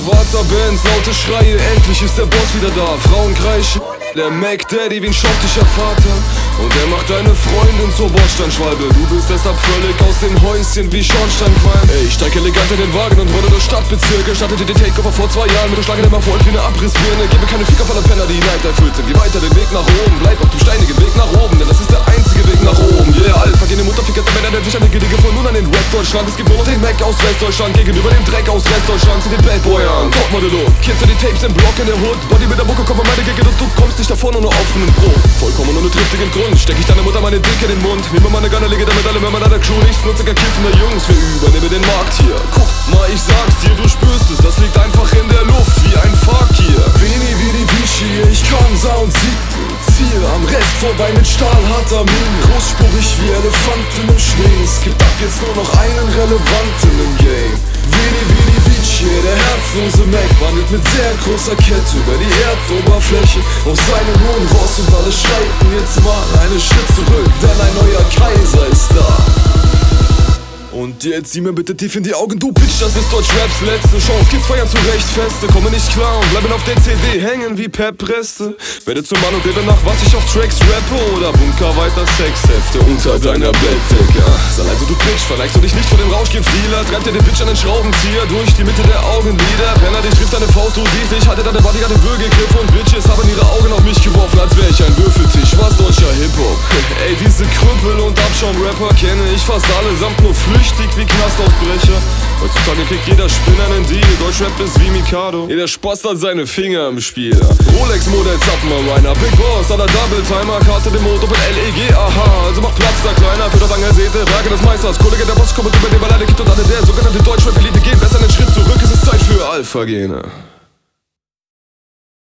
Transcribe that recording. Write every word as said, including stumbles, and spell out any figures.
schwarzer Benz, laute Schreie, endlich ist der Boss wieder da. Frauen kreischen, der Mac Daddy wie ein schottischer Vater. Und er macht deine Freundin zur Bordsteinschwalbe. Du bist deshalb völlig aus dem Häuschen wie Schornsteinqualm. Ey, ich steig elegant in den Wagen und rolle durch Stadtbezirke. Startete den Takeover vor zwei Jahren mit der Schlange, der mal voll wie eine Abrissbirne. Gebe keine Ficker voller Penner, die Neid erfüllt sind. Geh weiter den Weg nach oben, bleib auf dem steinigen Weg nach oben, denn das ist der einzige Weg nach oben. Yeah, Alpha, gene Mutterficker, der Männer, der sich an die Gedige von nun an den Rap Deutschland. Es gibt nur noch den Mac aus Westdeutschland gegenüber dem Dreck aus Westdeutschland. Zu den Bad Boyern, Topmodel und Kids für die Tapes im Block in der Hood. Body mit der Mucke, komm an meine Gigge und du kommst nicht davon ohne offenen Brot. Vollkommen ohne triftigen Grund, steck ich deine Mutter meine Dick in den Mund. Nimm mir meine Gunner, lege damit alle Männer der Crew nichts nutziger kiffender Jungs. Wir übernehmen den Markt hier. Guck mal, ich sag's dir, du spürst es, das liegt einfach in der Luft wie ein Fakir. Veni vidi vici, ich komm, sah und siegte. Ziehe am Rest vorbei mit stahlharter Mine. Großspurig wie Elefanten im Schnee. Es gibt ab jetzt nur noch einen Relevanten im Game. Veni vidi vici, der herzlose Mac wandelt mit sehr großer Kette über die Erdoberfläche auf seinem hohen Ross und alle schreiten jetzt mal einen Schritt zurück, denn ein neuer Kaiser ist da. Und jetzt sieh mir bitte tief in die Augen, du Bitch, das ist Deutschraps letzte Chance. Kids feiern zurecht Feste, kommen nicht klar und bleiben auf der C D hängen wie Pep-Reste. Werde zum Mann und rede nach, was ich auf Tracks rappe oder bunker weiter Sexhefte unter deiner Bettdecke. Sei leise, du Bitch, verneigst du dich nicht vor dem Rauschgift-Dealer. Treibt dir den Bitch an den Schraubenzieher durch die Mitte der Augenlider. Penner, dich trifft deine Faust, du siehst, ich halte deine Bodyguard im Würgegriff und Bitches haben ihre Augen auf mich geworfen, als wär ich ein Würfeltisch. Was deutscher Hip-Hop? Ey, diese Krüppel und Abschaum-Rapper kenne ich fast allesamt nur flüchtig wie Knastausbrecher. Heutzutage kriegt jeder Spinner einen Deal. Deutschrap ist wie Mikado, jeder Spaß hat seine Finger im Spiel. Rolex-Modell, Zappenmariner, Big Boss, aller Double-Timer, Karte dem Motor mit L E G, aha. Also mach Platz da, Kleiner, für das angesäte Werke des Meisters. Kollege, der Boss kommt über den Ballade, gibt und alle der sogenannte Deutschrap-Elite gehen besser einen Schritt zurück, es ist Zeit für Alpha-Gene.